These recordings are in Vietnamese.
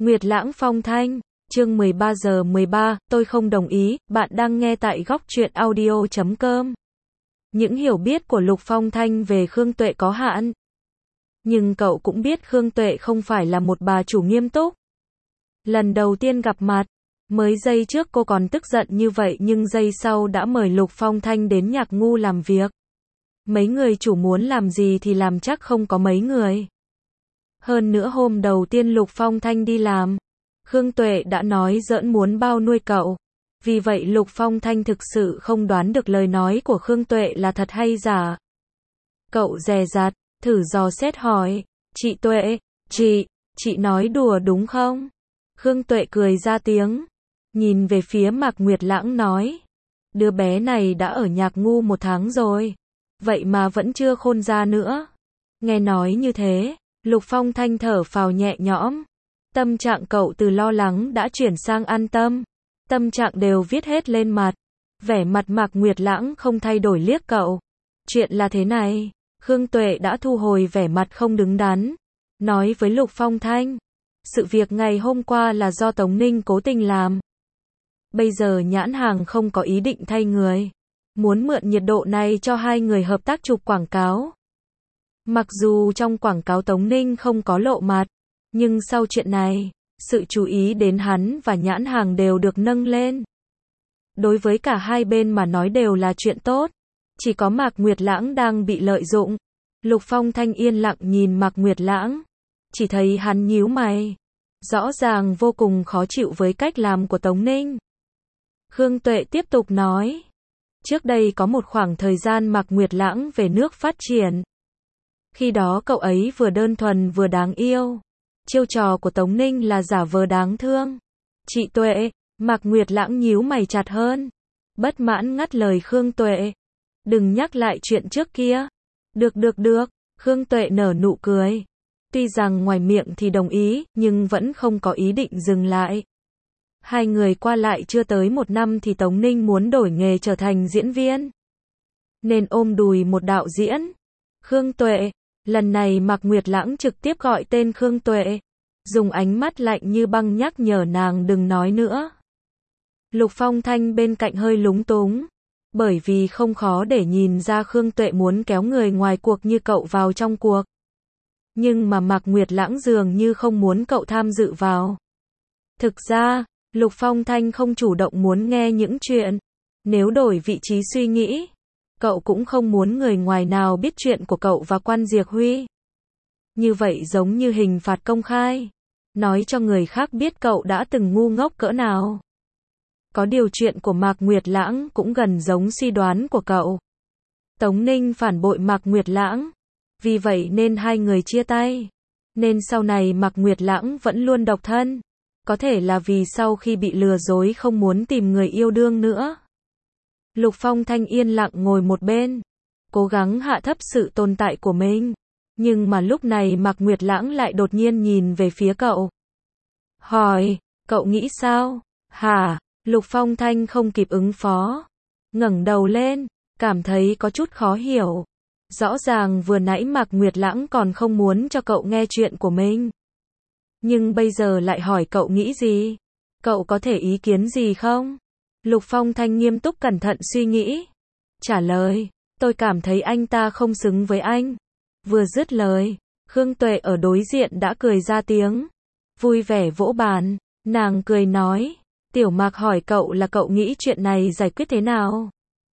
Nguyệt Lãng Phong Thanh, chương 13 giờ 13, tôi không đồng ý, bạn đang nghe tại góc truyện audio.com. Những hiểu biết của Lục Phong Thanh về Khương Tuệ có hạn. Nhưng cậu cũng biết Khương Tuệ không phải là một bà chủ nghiêm túc. Lần đầu tiên gặp mặt, mới giây trước cô còn tức giận như vậy nhưng giây sau đã mời Lục Phong Thanh đến Nhạc Ngu làm việc. Mấy người chủ muốn làm gì thì làm chắc không có mấy người. Hơn nữa hôm đầu tiên Lục Phong Thanh đi làm, Khương Tuệ đã nói giỡn muốn bao nuôi cậu. Vì vậy Lục Phong Thanh thực sự không đoán được lời nói của Khương Tuệ là thật hay giả. Cậu dè dặt, thử dò xét hỏi, chị Tuệ, chị nói đùa đúng không? Khương Tuệ cười ra tiếng, nhìn về phía Mạc Nguyệt Lãng nói, đứa bé này đã ở Nhạc Ngu 1 tháng rồi, vậy mà vẫn chưa khôn ra nữa. Nghe nói như thế, Lục Phong Thanh thở phào nhẹ nhõm. Tâm trạng cậu từ lo lắng đã chuyển sang an tâm. Tâm trạng đều viết hết lên mặt. Vẻ mặt Mạc Nguyệt Lãng không thay đổi liếc cậu. Chuyện là thế này, Khương Tuệ đã thu hồi vẻ mặt không đứng đắn. Nói với Lục Phong Thanh, sự việc ngày hôm qua là do Tống Ninh cố tình làm. Bây giờ nhãn hàng không có ý định thay người. Muốn mượn nhiệt độ này cho hai người hợp tác chụp quảng cáo. Mặc dù trong quảng cáo Tống Ninh không có lộ mặt, nhưng sau chuyện này, sự chú ý đến hắn và nhãn hàng đều được nâng lên. Đối với cả hai bên mà nói đều là chuyện tốt. Chỉ có Mạc Nguyệt Lãng đang bị lợi dụng. Lục Phong Thanh yên lặng nhìn Mạc Nguyệt Lãng. Chỉ thấy hắn nhíu mày. Rõ ràng vô cùng khó chịu với cách làm của Tống Ninh. Khương Tuệ tiếp tục nói. Trước đây có một khoảng thời gian Mạc Nguyệt Lãng về nước phát triển. Khi đó cậu ấy vừa đơn thuần vừa đáng yêu. Chiêu trò của Tống Ninh là giả vờ đáng thương. Chị Tuệ, Mạc Nguyệt Lãng nhíu mày chặt hơn. Bất mãn ngắt lời Khương Tuệ. Đừng nhắc lại chuyện trước kia. Được. Khương Tuệ nở nụ cười. Tuy rằng ngoài miệng thì đồng ý, nhưng vẫn không có ý định dừng lại. Hai người qua lại chưa tới 1 năm thì Tống Ninh muốn đổi nghề trở thành diễn viên. Nên ôm đùi một đạo diễn. Khương Tuệ. Lần này Mạc Nguyệt Lãng trực tiếp gọi tên Khương Tuệ. Dùng ánh mắt lạnh như băng nhắc nhở nàng đừng nói nữa. Lục Phong Thanh bên cạnh hơi lúng túng. Bởi vì không khó để nhìn ra Khương Tuệ muốn kéo người ngoài cuộc như cậu vào trong cuộc. Nhưng mà Mạc Nguyệt Lãng dường như không muốn cậu tham dự vào. Thực ra, Lục Phong Thanh không chủ động muốn nghe những chuyện. Nếu đổi vị trí suy nghĩ, cậu cũng không muốn người ngoài nào biết chuyện của cậu và Quan Diệc Huy. Như vậy giống như hình phạt công khai. Nói cho người khác biết cậu đã từng ngu ngốc cỡ nào. Có điều chuyện của Mạc Nguyệt Lãng cũng gần giống suy đoán của cậu. Tống Ninh phản bội Mạc Nguyệt Lãng. Vì vậy nên hai người chia tay. Nên sau này Mạc Nguyệt Lãng vẫn luôn độc thân. Có thể là vì sau khi bị lừa dối không muốn tìm người yêu đương nữa. Lục Phong Thanh yên lặng ngồi một bên. Cố gắng hạ thấp sự tồn tại của mình. Nhưng mà lúc này Mạc Nguyệt Lãng lại đột nhiên nhìn về phía cậu. Hỏi, cậu nghĩ sao? Hả? Lục Phong Thanh không kịp ứng phó. Ngẩng đầu lên, cảm thấy có chút khó hiểu. Rõ ràng vừa nãy Mạc Nguyệt Lãng còn không muốn cho cậu nghe chuyện của mình. Nhưng bây giờ lại hỏi cậu nghĩ gì? Cậu có thể ý kiến gì không? Lục Phong Thanh nghiêm túc cẩn thận suy nghĩ. Trả lời, tôi cảm thấy anh ta không xứng với anh. Vừa dứt lời, Khương Tuệ ở đối diện đã cười ra tiếng. Vui vẻ vỗ bàn, nàng cười nói. Tiểu Mạc hỏi cậu là cậu nghĩ chuyện này giải quyết thế nào?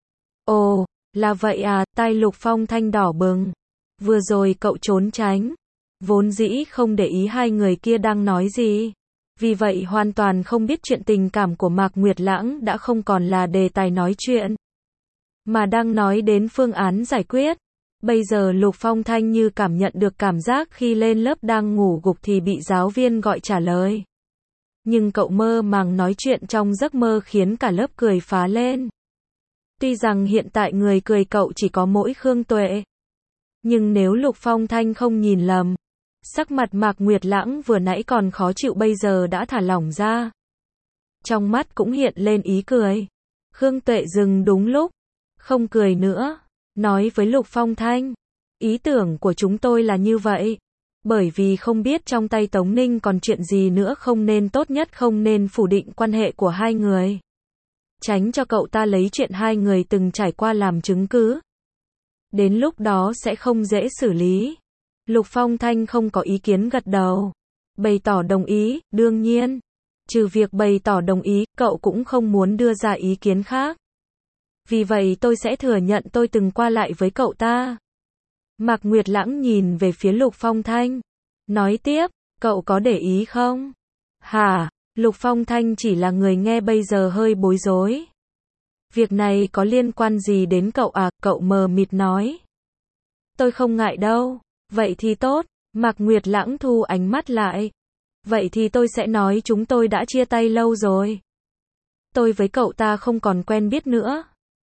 Ồ, là vậy à, tai Lục Phong Thanh đỏ bừng. Vừa rồi cậu trốn tránh. Vốn dĩ không để ý hai người kia đang nói gì. Vì vậy hoàn toàn không biết chuyện tình cảm của Mạc Nguyệt Lãng đã không còn là đề tài nói chuyện. Mà đang nói đến phương án giải quyết. Bây giờ Lục Phong Thanh như cảm nhận được cảm giác khi lên lớp đang ngủ gục thì bị giáo viên gọi trả lời. Nhưng cậu mơ màng nói chuyện trong giấc mơ khiến cả lớp cười phá lên. Tuy rằng hiện tại người cười cậu chỉ có mỗi Khương Tuệ. Nhưng nếu Lục Phong Thanh không nhìn lầm, sắc mặt Mạc Nguyệt Lãng vừa nãy còn khó chịu bây giờ đã thả lỏng ra. Trong mắt cũng hiện lên ý cười. Khương Tuệ dừng đúng lúc, không cười nữa, nói với Lục Phong Thanh. Ý tưởng của chúng tôi là như vậy. Bởi vì không biết trong tay Tống Ninh còn chuyện gì nữa, không nên, tốt nhất không nên phủ định quan hệ của hai người. Tránh cho cậu ta lấy chuyện hai người từng trải qua làm chứng cứ. Đến lúc đó sẽ không dễ xử lý. Lục Phong Thanh không có ý kiến, gật đầu. Bày tỏ đồng ý, đương nhiên. Trừ việc bày tỏ đồng ý, cậu cũng không muốn đưa ra ý kiến khác. Vì vậy tôi sẽ thừa nhận tôi từng qua lại với cậu ta. Mạc Nguyệt Lãng nhìn về phía Lục Phong Thanh. Nói tiếp, cậu có để ý không? Hả? Lục Phong Thanh chỉ là người nghe bây giờ hơi bối rối. Việc này có liên quan gì đến cậu à? Cậu mờ mịt nói. Tôi không ngại đâu. Vậy thì tốt. Mạc Nguyệt Lãng thu ánh mắt lại. Vậy thì tôi sẽ nói chúng tôi đã chia tay lâu rồi. Tôi với cậu ta không còn quen biết nữa.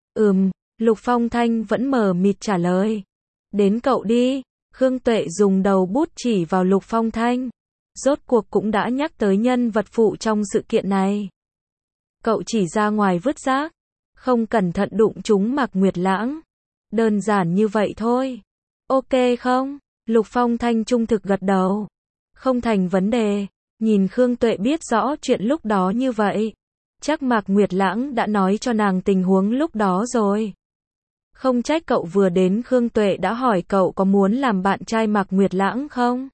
Lục Phong Thanh vẫn mờ mịt trả lời. Đến cậu đi. Khương Tuệ dùng đầu bút chỉ vào Lục Phong Thanh. Rốt cuộc cũng đã nhắc tới nhân vật phụ trong sự kiện này. Cậu chỉ ra ngoài vứt rác. Không cẩn thận đụng trúng Mạc Nguyệt Lãng. Đơn giản như vậy thôi. Ok không? Lục Phong Thanh trung thực gật đầu. Không thành vấn đề. Nhìn Khương Tuệ biết rõ chuyện lúc đó như vậy. Chắc Mạc Nguyệt Lãng đã nói cho nàng tình huống lúc đó rồi. Không trách cậu vừa đến Khương Tuệ đã hỏi cậu có muốn làm bạn trai Mạc Nguyệt Lãng không?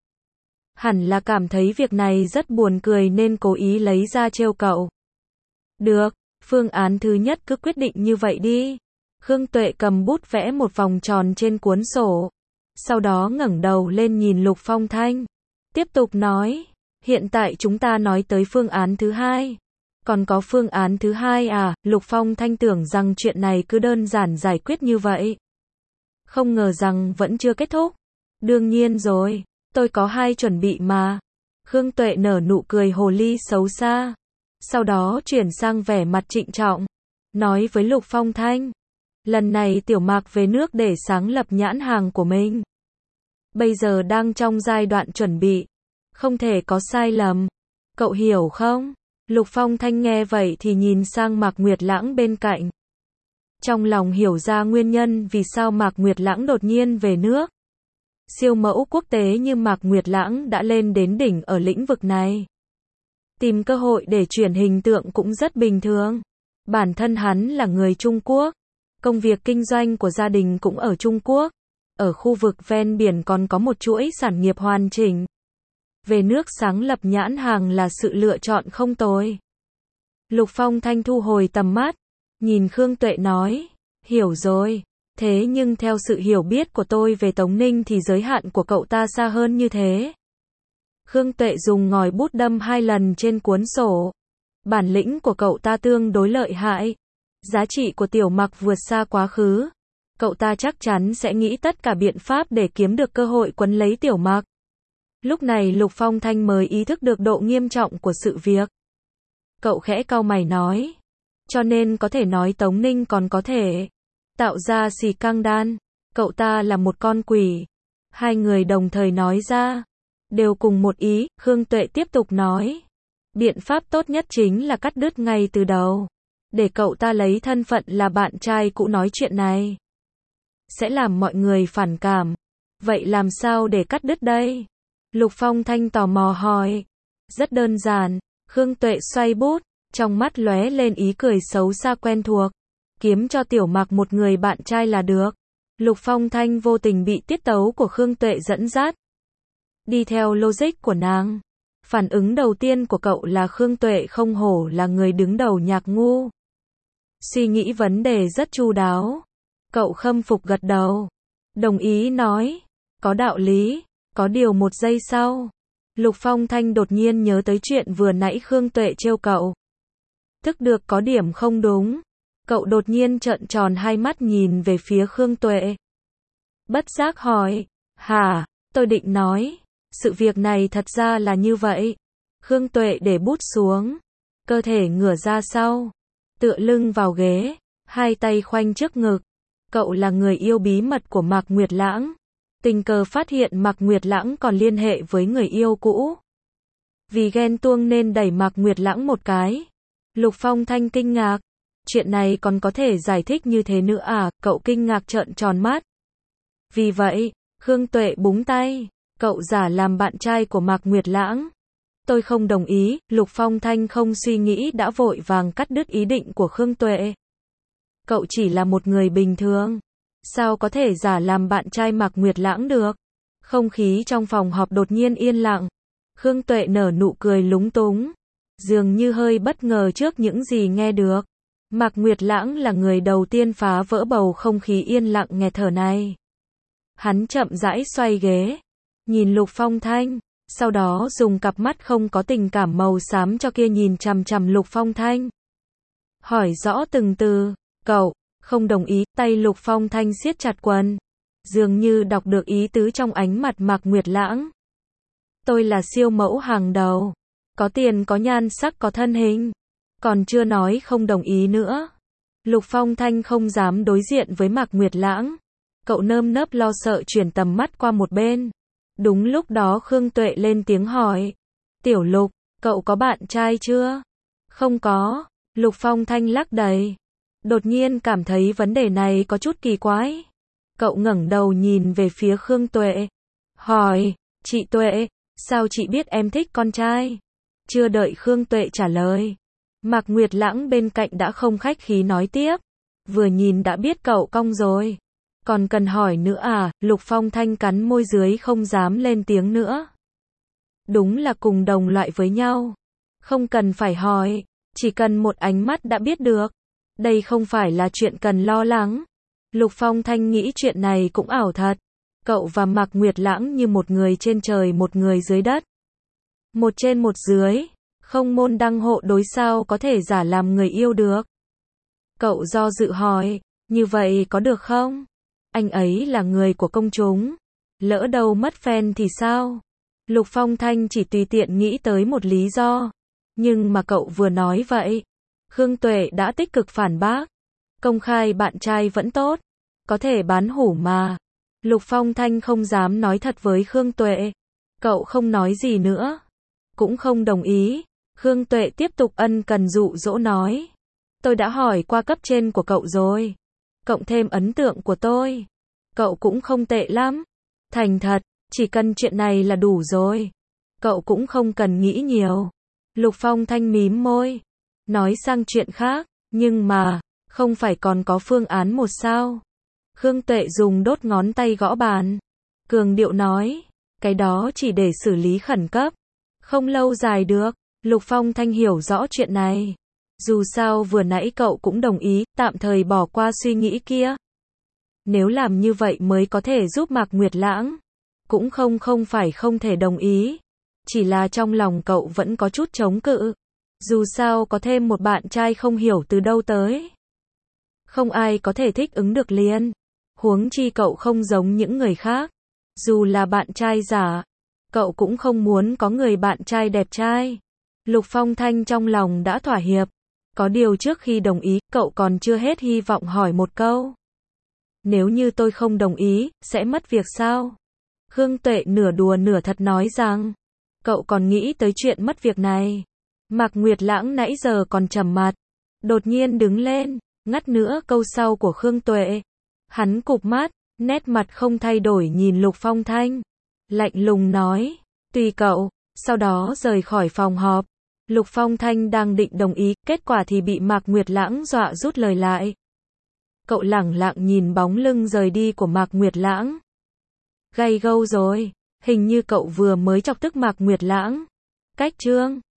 Hẳn là cảm thấy việc này rất buồn cười nên cố ý lấy ra trêu cậu. Được, phương án thứ nhất cứ quyết định như vậy đi. Khương Tuệ cầm bút vẽ một vòng tròn trên cuốn sổ. Sau đó ngẩng đầu lên nhìn Lục Phong Thanh. Tiếp tục nói, hiện tại chúng ta nói tới phương án thứ hai. Còn có phương án thứ hai à? Lục Phong Thanh tưởng rằng chuyện này cứ đơn giản giải quyết như vậy. Không ngờ rằng vẫn chưa kết thúc. Đương nhiên rồi, tôi có hai chuẩn bị mà. Khương Tuệ nở nụ cười hồ ly xấu xa. Sau đó chuyển sang vẻ mặt trịnh trọng. Nói với Lục Phong Thanh. Lần này Tiểu Mạc về nước để sáng lập nhãn hàng của mình. Bây giờ đang trong giai đoạn chuẩn bị. Không thể có sai lầm. Cậu hiểu không? Lục Phong Thanh nghe vậy thì nhìn sang Mạc Nguyệt Lãng bên cạnh. Trong lòng hiểu ra nguyên nhân vì sao Mạc Nguyệt Lãng đột nhiên về nước. Siêu mẫu quốc tế như Mạc Nguyệt Lãng đã lên đến đỉnh ở lĩnh vực này. Tìm cơ hội để chuyển hình tượng cũng rất bình thường. Bản thân hắn là người Trung Quốc. Công việc kinh doanh của gia đình cũng ở Trung Quốc. Ở khu vực ven biển còn có một chuỗi sản nghiệp hoàn chỉnh. Về nước sáng lập nhãn hàng là sự lựa chọn không tồi. Lục Phong Thanh thu hồi tầm mắt. Nhìn Khương Tuệ nói. Hiểu rồi. Thế nhưng theo sự hiểu biết của tôi về Tống Ninh thì giới hạn của cậu ta xa hơn như thế. Khương Tuệ dùng ngòi bút đâm 2 lần trên cuốn sổ. Bản lĩnh của cậu ta tương đối lợi hại. Giá trị của Tiểu Mạc vượt xa quá khứ. Cậu ta chắc chắn sẽ nghĩ tất cả biện pháp để kiếm được cơ hội quấn lấy Tiểu Mạc. Lúc này Lục Phong Thanh mới ý thức được độ nghiêm trọng của sự việc. Cậu khẽ cau mày nói. Cho nên có thể nói Tống Ninh còn có thể tạo ra xì căng đan. Cậu ta là một con quỷ. Hai người đồng thời nói ra. Đều cùng một ý. Khương Tuệ tiếp tục nói. Biện pháp tốt nhất chính là cắt đứt ngay từ đầu. Để cậu ta lấy thân phận là bạn trai cũ nói chuyện này. Sẽ làm mọi người phản cảm. Vậy làm sao để cắt đứt đây? Lục Phong Thanh tò mò hỏi. Rất đơn giản. Khương Tuệ xoay bút. Trong mắt lóe lên ý cười xấu xa quen thuộc. Kiếm cho Tiểu Mạc một người bạn trai là được. Lục Phong Thanh vô tình bị tiết tấu của Khương Tuệ dẫn dắt. Đi theo logic của nàng. Phản ứng đầu tiên của cậu là Khương Tuệ không hổ là người đứng đầu nhạc ngu. Suy nghĩ vấn đề rất chu đáo. Cậu khâm phục gật đầu. Đồng ý nói. Có đạo lý. Có điều một giây sau. Lục Phong Thanh đột nhiên nhớ tới chuyện vừa nãy Khương Tuệ trêu cậu. Thức được có điểm không đúng. Cậu đột nhiên trợn tròn hai mắt nhìn về phía Khương Tuệ. Bất giác hỏi. Hả? Tôi định nói. Sự việc này thật ra là như vậy. Khương Tuệ để bút xuống. Cơ thể ngửa ra sau. Tựa lưng vào ghế. Hai tay khoanh trước ngực. Cậu là người yêu bí mật của Mạc Nguyệt Lãng. Tình cờ phát hiện Mạc Nguyệt Lãng còn liên hệ với người yêu cũ. Vì ghen tuông nên đẩy Mạc Nguyệt Lãng một cái. Lục Phong Thanh kinh ngạc. Chuyện này còn có thể giải thích như thế nữa à? Cậu kinh ngạc trợn tròn mắt. Vì vậy, Khương Tuệ búng tay. Cậu giả làm bạn trai của Mạc Nguyệt Lãng. Tôi không đồng ý, Lục Phong Thanh không suy nghĩ đã vội vàng cắt đứt ý định của Khương Tuệ. Cậu chỉ là một người bình thường. Sao có thể giả làm bạn trai Mạc Nguyệt Lãng được? Không khí trong phòng họp đột nhiên yên lặng. Khương Tuệ nở nụ cười lúng túng. Dường như hơi bất ngờ trước những gì nghe được. Mạc Nguyệt Lãng là người đầu tiên phá vỡ bầu không khí yên lặng nghẹt thở này. Hắn chậm rãi xoay ghế. Nhìn Lục Phong Thanh. Sau đó dùng cặp mắt không có tình cảm màu xám cho kia nhìn chằm chằm Lục Phong Thanh. Hỏi rõ từng từ. Cậu, không đồng ý, tay Lục Phong Thanh siết chặt quần. Dường như đọc được ý tứ trong ánh mặt Mạc Nguyệt Lãng. Tôi là siêu mẫu hàng đầu. Có tiền có nhan sắc có thân hình. Còn chưa nói không đồng ý nữa. Lục Phong Thanh không dám đối diện với Mạc Nguyệt Lãng. Cậu nơm nớp lo sợ chuyển tầm mắt qua một bên. Đúng lúc đó Khương Tuệ lên tiếng hỏi. Tiểu Lục, cậu có bạn trai chưa? Không có. Lục Phong Thanh lắc đầy. Đột nhiên cảm thấy vấn đề này có chút kỳ quái. Cậu ngẩng đầu nhìn về phía Khương Tuệ. Hỏi, chị Tuệ, sao chị biết em thích con trai? Chưa đợi Khương Tuệ trả lời. Mạc Nguyệt Lãng bên cạnh đã không khách khí nói tiếp. Vừa nhìn đã biết cậu cong rồi. Còn cần hỏi nữa à? Lục Phong Thanh cắn môi dưới không dám lên tiếng nữa. Đúng là cùng đồng loại với nhau. Không cần phải hỏi, chỉ cần một ánh mắt đã biết được. Đây không phải là chuyện cần lo lắng. Lục Phong Thanh nghĩ chuyện này cũng ảo thật. Cậu và Mạc Nguyệt Lãng như một người trên trời một người dưới đất. Một trên một dưới. Không môn đăng hộ đối sao có thể giả làm người yêu được. Cậu do dự hỏi, như vậy có được không? Anh ấy là người của công chúng. Lỡ đâu mất fan thì sao? Lục Phong Thanh chỉ tùy tiện nghĩ tới một lý do. Nhưng mà cậu vừa nói vậy. Khương Tuệ đã tích cực phản bác. Công khai bạn trai vẫn tốt. Có thể bán hủ mà. Lục Phong Thanh không dám nói thật với Khương Tuệ. Cậu không nói gì nữa. Cũng không đồng ý. Khương Tuệ tiếp tục ân cần dụ dỗ nói. Tôi đã hỏi qua cấp trên của cậu rồi. Cộng thêm ấn tượng của tôi. Cậu cũng không tệ lắm. Thành thật, chỉ cần chuyện này là đủ rồi. Cậu cũng không cần nghĩ nhiều. Lục Phong Thanh mím môi. Nói sang chuyện khác. Nhưng mà, không phải còn có phương án một sao? Khương Tuệ dùng đốt ngón tay gõ bàn. Cường điệu nói. Cái đó chỉ để xử lý khẩn cấp. Không lâu dài được. Lục Phong Thanh hiểu rõ chuyện này. Dù sao vừa nãy cậu cũng đồng ý, tạm thời bỏ qua suy nghĩ kia. Nếu làm như vậy mới có thể giúp Mạc Nguyệt Lãng. Cũng không phải không thể đồng ý. Chỉ là trong lòng cậu vẫn có chút chống cự. Dù sao có thêm một bạn trai không hiểu từ đâu tới. Không ai có thể thích ứng được liền. Huống chi cậu không giống những người khác. Dù là bạn trai giả, cậu cũng không muốn có người bạn trai đẹp trai. Lục Phong Thanh trong lòng đã thỏa hiệp. Có điều trước khi đồng ý, cậu còn chưa hết hy vọng hỏi một câu. Nếu như tôi không đồng ý, sẽ mất việc sao? Khương Tuệ nửa đùa nửa thật nói rằng, cậu còn nghĩ tới chuyện mất việc này. Mạc Nguyệt Lãng nãy giờ còn trầm mặt. Đột nhiên đứng lên, ngắt nữa câu sau của Khương Tuệ. Hắn cụp mắt, nét mặt không thay đổi nhìn Lục Phong Thanh. Lạnh lùng nói, tùy cậu, sau đó rời khỏi phòng họp. Lục Phong Thanh đang định đồng ý, kết quả thì bị Mạc Nguyệt Lãng dọa rút lời lại. Cậu lẳng lặng nhìn bóng lưng rời đi của Mạc Nguyệt Lãng. Gay gâu rồi, hình như cậu vừa mới chọc tức Mạc Nguyệt Lãng. Cách chương